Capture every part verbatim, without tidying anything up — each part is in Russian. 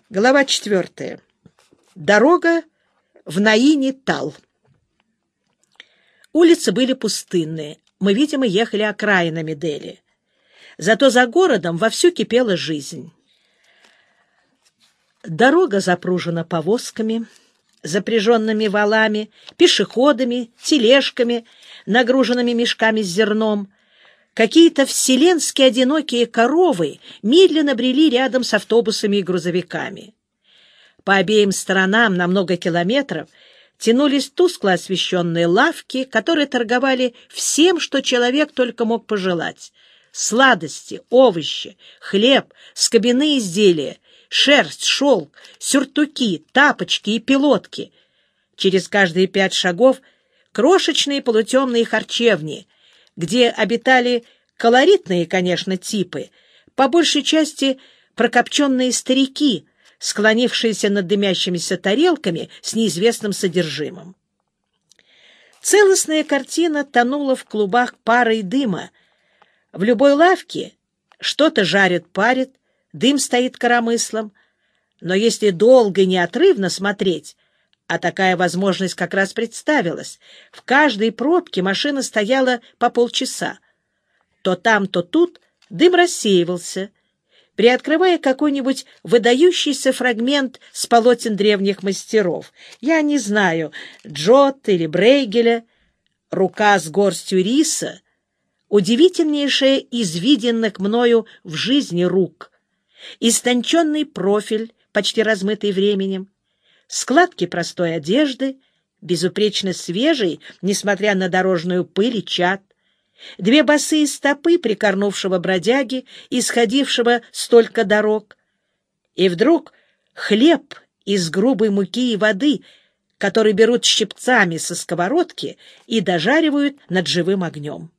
Глава четвертая. Дорога в Наини-Тал. Улицы были пустынные. Мы, видимо, ехали окраинами Дели. Зато за городом вовсю кипела жизнь. Дорога запружена повозками, запряженными валами, пешеходами, тележками, нагруженными мешками с зерном. Какие-то вселенски одинокие коровы медленно брели рядом с автобусами и грузовиками. По обеим сторонам на много километров тянулись тускло освещенные лавки, которые торговали всем, что человек только мог пожелать. Сладости, овощи, хлеб, скобяные изделия, шерсть, шелк, сюртуки, тапочки и пилотки. Через каждые пять шагов крошечные полутемные харчевни, где обитали колоритные, конечно, типы, по большей части прокопченные старики, склонившиеся над дымящимися тарелками с неизвестным содержимым. Целостная картина тонула в клубах пара и дыма. В любой лавке что-то жарят-парят, дым стоит коромыслом, но если долго и неотрывно смотреть, а такая возможность как раз представилась, в каждой пробке машина стояла по полчаса. То там, то тут дым рассеивался, приоткрывая какой-нибудь выдающийся фрагмент с полотен древних мастеров. Я не знаю, Джотто или Брейгеля, рука с горстью риса, удивительнейшая из виденных мною в жизни рук, истонченный профиль, почти размытый временем, складки простой одежды, безупречно свежий, несмотря на дорожную пыль и чад, две босые стопы прикорнувшего бродяги, исходившего столько дорог, и вдруг хлеб из грубой муки и воды, который берут щипцами со сковородки и дожаривают над живым огнем.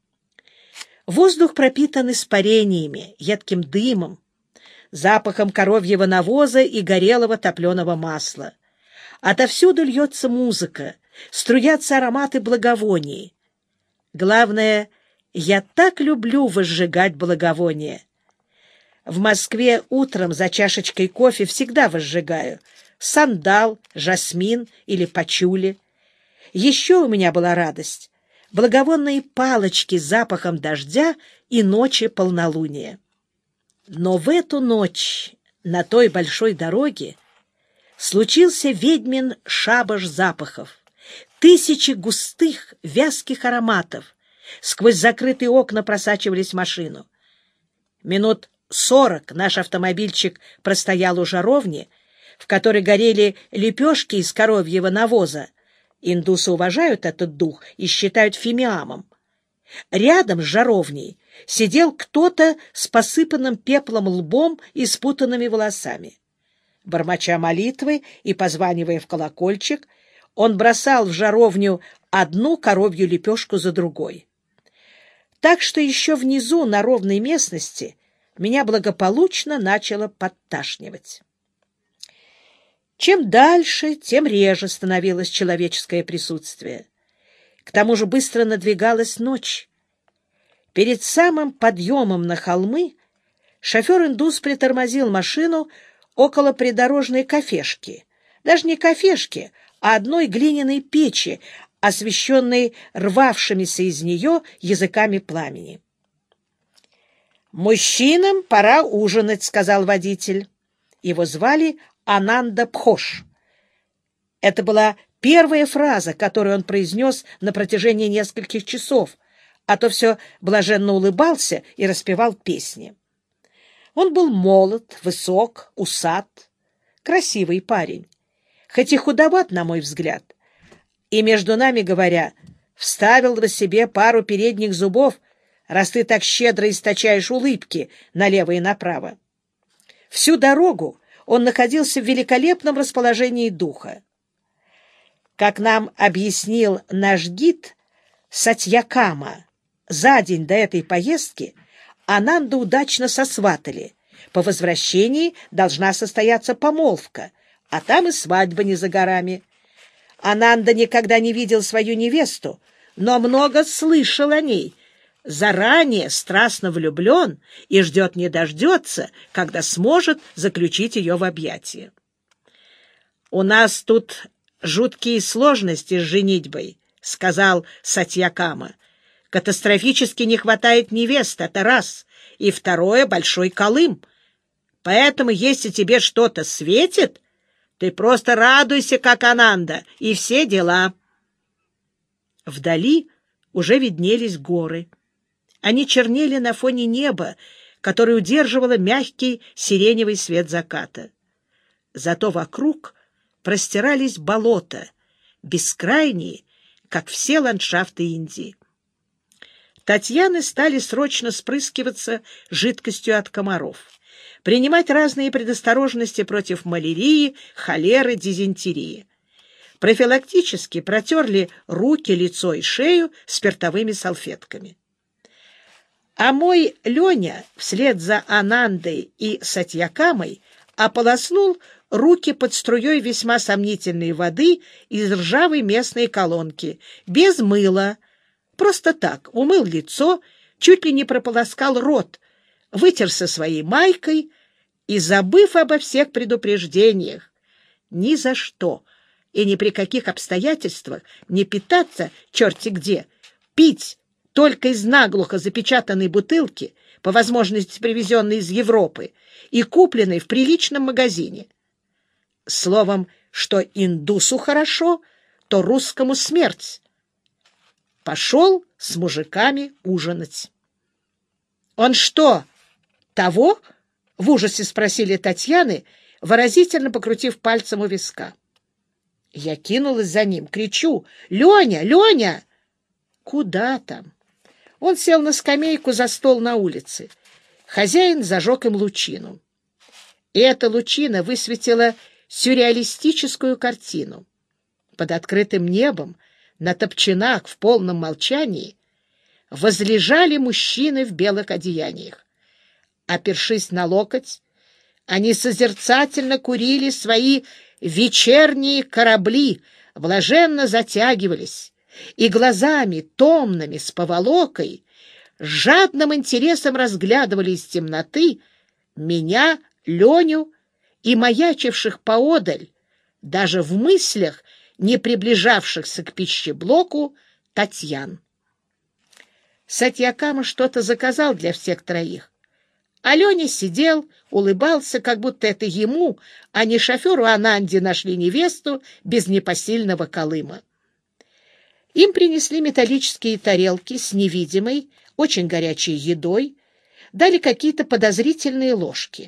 Воздух пропитан испарениями, едким дымом, запахом коровьего навоза и горелого топленого масла. Отовсюду льется музыка, струятся ароматы благовоний. Главное, я так люблю возжигать благовония. В Москве утром за чашечкой кофе всегда возжигаю сандал, жасмин или пачули. Еще у меня была радость — благовонные палочки с запахом дождя и ночи полнолуния. Но в эту ночь на той большой дороге случился ведьмин шабаш запахов. Тысячи густых, вязких ароматов сквозь закрытые окна просачивались в машину. Минут сорок наш автомобильчик простоял у жаровни, в которой горели лепешки из коровьего навоза. Индусы уважают этот дух и считают фимиамом. Рядом с жаровней сидел кто-то с посыпанным пеплом лбом и спутанными волосами. Бормоча молитвы и позванивая в колокольчик, он бросал в жаровню одну коровью лепешку за другой. Так что еще внизу, на ровной местности, меня благополучно начало подташнивать. Чем дальше, тем реже становилось человеческое присутствие. К тому же быстро надвигалась ночь. Перед самым подъемом на холмы шофер-индус притормозил машину около придорожной кафешки. Даже не кафешки, а одной глиняной печи, освещенной рвавшимися из нее языками пламени. «Мужчинам пора ужинать», — сказал водитель. Его звали Ананда Пхош. Это была первая фраза, которую он произнес на протяжении нескольких часов, а то все блаженно улыбался и распевал песни. Он был молод, высок, усат, красивый парень, хоть и худоват, на мой взгляд, и, между нами говоря, вставил в себе пару передних зубов, раз ты так щедро источаешь улыбки налево и направо. Всю дорогу он находился в великолепном расположении духа. Как нам объяснил наш гид Сатьякама, за день до этой поездки Ананду удачно сосватали. По возвращении должна состояться помолвка, а там и свадьба не за горами. Ананда никогда не видел свою невесту, но много слышал о ней. заранее страстно влюблен и ждет не дождется, когда сможет заключить ее в объятия. «У нас тут жуткие сложности с женитьбой», — сказал Сатьякама. «Катастрофически не хватает невест, это раз, и второе — большой Колым. Поэтому, если тебе что-то светит, ты просто радуйся, как Ананда, и все дела». Вдали уже виднелись горы. Они чернели на фоне неба, которое удерживало мягкий сиреневый свет заката. Зато вокруг простирались болота, бескрайние, как все ландшафты Индии. Татьяны стали срочно спрыскиваться жидкостью от комаров, принимать разные предосторожности против малярии, холеры, дизентерии. Профилактически протерли руки, лицо и шею спиртовыми салфетками. А мой Леня вслед за Анандой и Сатьякамой ополоснул руки под струей весьма сомнительной воды из ржавой местной колонки, без мыла, просто так умыл лицо, чуть ли не прополоскал рот, вытерся своей майкой и, забыв обо всех предупреждениях, ни за что и ни при каких обстоятельствах не питаться черти где, пить только из наглухо запечатанной бутылки, по возможности привезенной из Европы и купленной в приличном магазине. Словом, что индусу хорошо, то русскому смерть. Пошел с мужиками ужинать. — Он что, того? — в ужасе спросили Татьяны, выразительно покрутив пальцем у виска. Я кинулась за ним, кричу: «Леня! Леня!» Куда там? Он сел на скамейку за стол на улице. Хозяин зажег им лучину. И эта лучина высветила сюрреалистическую картину. Под открытым небом, на топчинах в полном молчании, возлежали мужчины в белых одеяниях. Опершись на локоть, они созерцательно курили свои вечерние корабли, блаженно затягивались и глазами томными, с поволокой, с жадным интересом разглядывали из темноты меня, Леню и маячивших поодаль, даже в мыслях не приближавшихся к пищеблоку, Татьян. Сатьякама что-то заказал для всех троих. А Леня сидел, улыбался, как будто это ему, а не шоферу Ананде нашли невесту без непосильного Колыма. Им принесли металлические тарелки с невидимой, очень горячей едой, дали какие-то подозрительные ложки.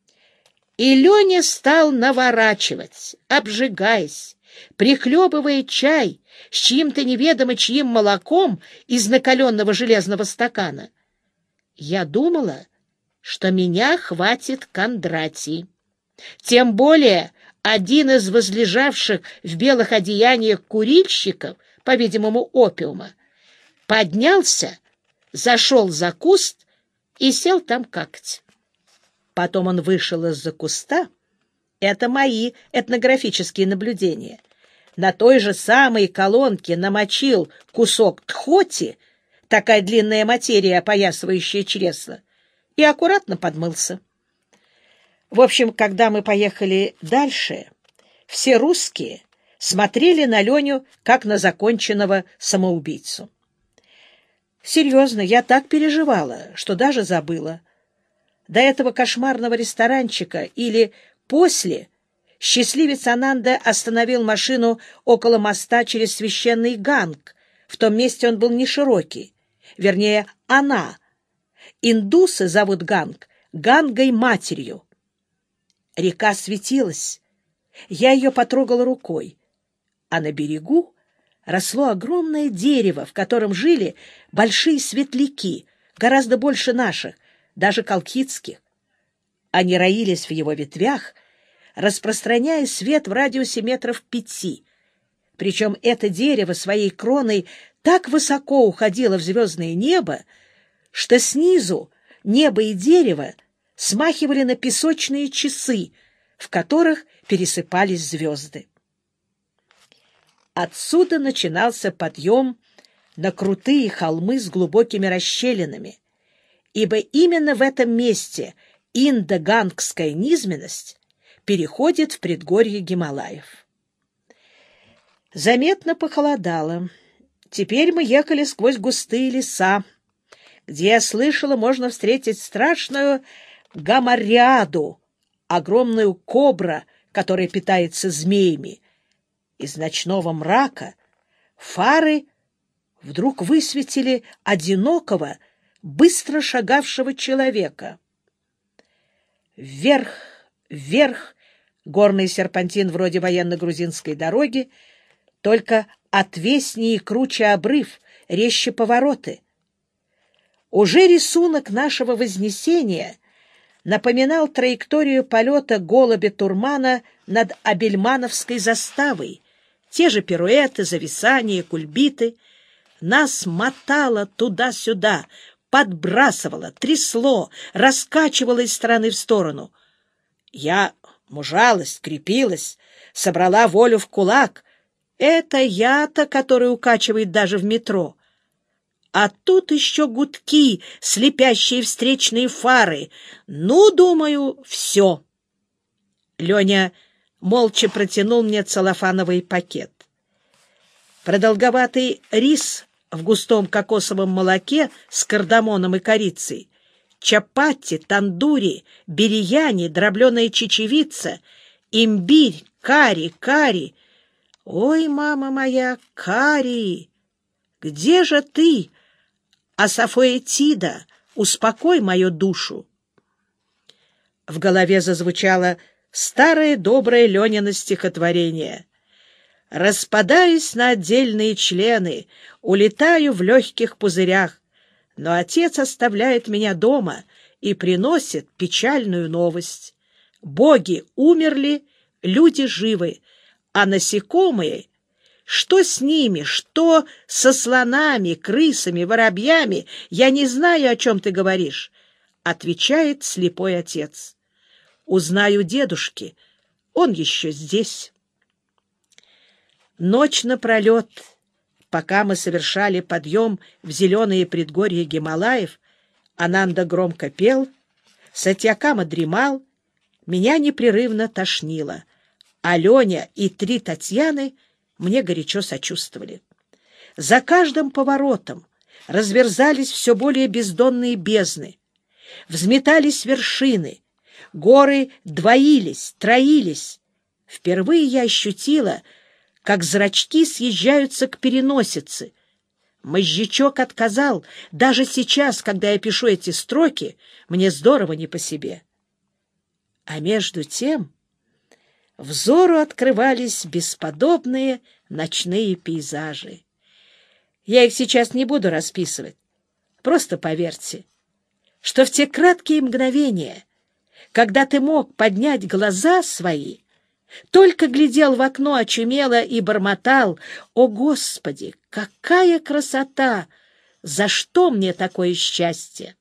И Леня стал наворачивать, обжигаясь, прихлебывая чай с чьим-то неведомо чьим молоком из накаленного железного стакана. Я думала, что меня хватит Кондратий. Тем более один из возлежавших в белых одеяниях курильщиков, по-видимому, опиума, поднялся, зашел за куст и сел там какать. Потом он вышел из-за куста. Это мои этнографические наблюдения. На той же самой колонке намочил кусок тхоти, такая длинная материя, опоясывающая чресло, и аккуратно подмылся. В общем, когда мы поехали дальше, все русские смотрели на Леню, как на законченного самоубийцу. Серьезно, я так переживала, что даже забыла. До этого кошмарного ресторанчика или после счастливец Ананда остановил машину около моста через священный Ганг. В том месте он был не широкий, вернее, она. Индусы зовут Ганг Гангой-матерью. Река светилась. Я ее потрогала рукой. А на берегу росло огромное дерево, в котором жили большие светляки, гораздо больше наших, даже колхидских. Они роились в его ветвях, распространяя свет в радиусе метров пяти. Причем это дерево своей кроной так высоко уходило в звездное небо, что снизу небо и дерево смахивали на песочные часы, в которых пересыпались звезды. Отсюда начинался подъем на крутые холмы с глубокими расщелинами, ибо именно в этом месте индо-гангская низменность переходит в предгорье Гималаев. Заметно похолодало. Теперь мы ехали сквозь густые леса, где, я слышала, можно встретить страшную гамариаду, огромную кобру, которая питается змеями. Из ночного мрака фары вдруг высветили одинокого, быстро шагавшего человека. Вверх, вверх, горный серпантин вроде военно-грузинской дороги, только отвеснее и круче обрыв, резче повороты. Уже рисунок нашего вознесения напоминал траекторию полета голубя-турмана над Абельмановской заставой. Те же пируэты, зависания, кульбиты. Нас мотало туда-сюда, подбрасывало, трясло, раскачивало из стороны в сторону. Я мужалась, крепилась, собрала волю в кулак. Это я-то, который укачивает даже в метро. А тут еще гудки, слепящие встречные фары. Ну, думаю, все. Леня молча протянул мне целлофановый пакет. Продолговатый рис в густом кокосовом молоке с кардамоном и корицей, чапати, тандури, бирияни, дробленая чечевица, имбирь, карри, карри. Ой, мама моя, карри! Где же ты, Асафоэтида, успокой мою душу? В голове зазвучало старое доброе Ленино стихотворение. Распадаюсь на отдельные члены, улетаю в легких пузырях, но отец оставляет меня дома и приносит печальную новость. Боги умерли, люди живы, а насекомые, что с ними, что со слонами, крысами, воробьями, я не знаю, о чем ты говоришь, отвечает слепой отец. Узнаю дедушки, он еще здесь. Ночь напролет, пока мы совершали подъем в зеленые предгорья Гималаев, Ананда громко пел, Сатьякама дремал, меня непрерывно тошнило, а Леня и три Татьяны мне горячо сочувствовали. За каждым поворотом разверзались все более бездонные бездны, взметались вершины, горы двоились, троились. Впервые я ощутила, как зрачки съезжаются к переносице. Мозжечок отказал. Даже сейчас, когда я пишу эти строки, мне здорово не по себе. А между тем взору открывались бесподобные ночные пейзажи. Я их сейчас не буду расписывать. Просто поверьте, что в те краткие мгновения, когда ты мог поднять глаза свои, только глядел в окно очумело и бормотал: «О, Господи, какая красота! За что мне такое счастье?»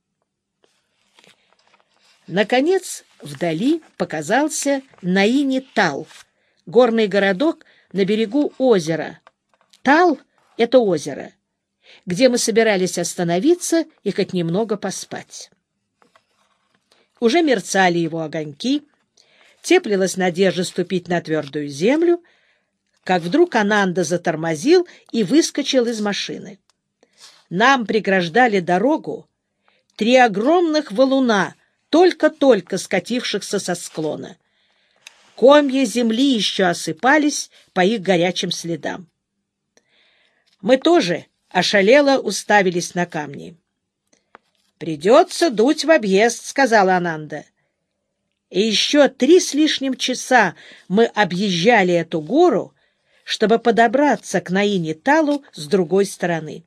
Наконец, вдали показался Наини-Тал, горный городок на берегу озера. Тал — это озеро, где мы собирались остановиться и хоть немного поспать. Уже мерцали его огоньки, теплилась надежда ступить на твердую землю, как вдруг Ананда затормозил и выскочил из машины. Нам преграждали дорогу три огромных валуна, только-только скатившихся со склона. Комья земли еще осыпались по их горячим следам. Мы тоже ошалело уставились на камни. «Придется дуть в объезд», — сказала Ананда. И еще три с лишним часа мы объезжали эту гору, чтобы подобраться к Наини-Талу с другой стороны.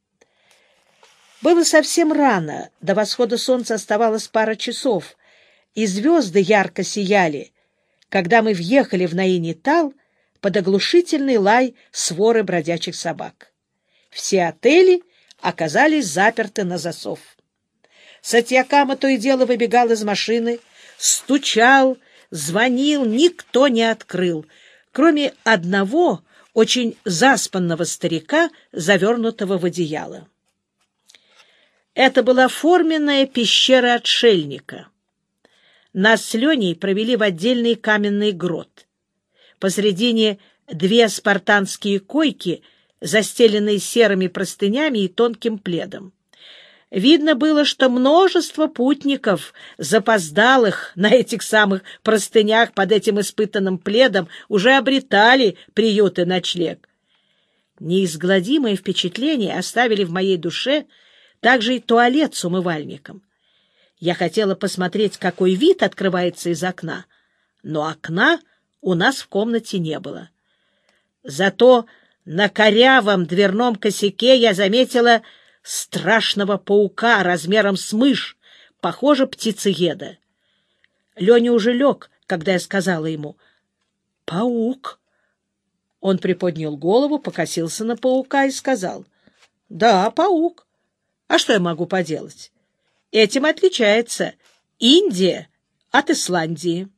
Было совсем рано, до восхода солнца оставалось пара часов, и звезды ярко сияли, когда мы въехали в Наини-Тал под оглушительный лай своры бродячих собак. Все отели оказались заперты на засов. Сатьякама то и дело выбегал из машины, стучал, звонил, никто не открыл, кроме одного очень заспанного старика, завернутого в одеяло. Это была форменная пещера отшельника. Нас с Леней провели в отдельный каменный грот. Посредине две спартанские койки, застеленные серыми простынями и тонким пледом. Видно было, что множество путников, запоздалых на этих самых простынях под этим испытанным пледом, уже обретали приют и ночлег. Неизгладимое впечатление оставили в моей душе также и туалет с умывальником. Я хотела посмотреть, какой вид открывается из окна, но окна у нас в комнате не было. Зато на корявом дверном косяке я заметила страшного паука размером с мышь, похоже, птицееда. Леня уже лег, когда я сказала ему: «Паук». Он приподнял голову, покосился на паука и сказал: «Да, паук. А что я могу поделать? Этим отличается Индия от Исландии».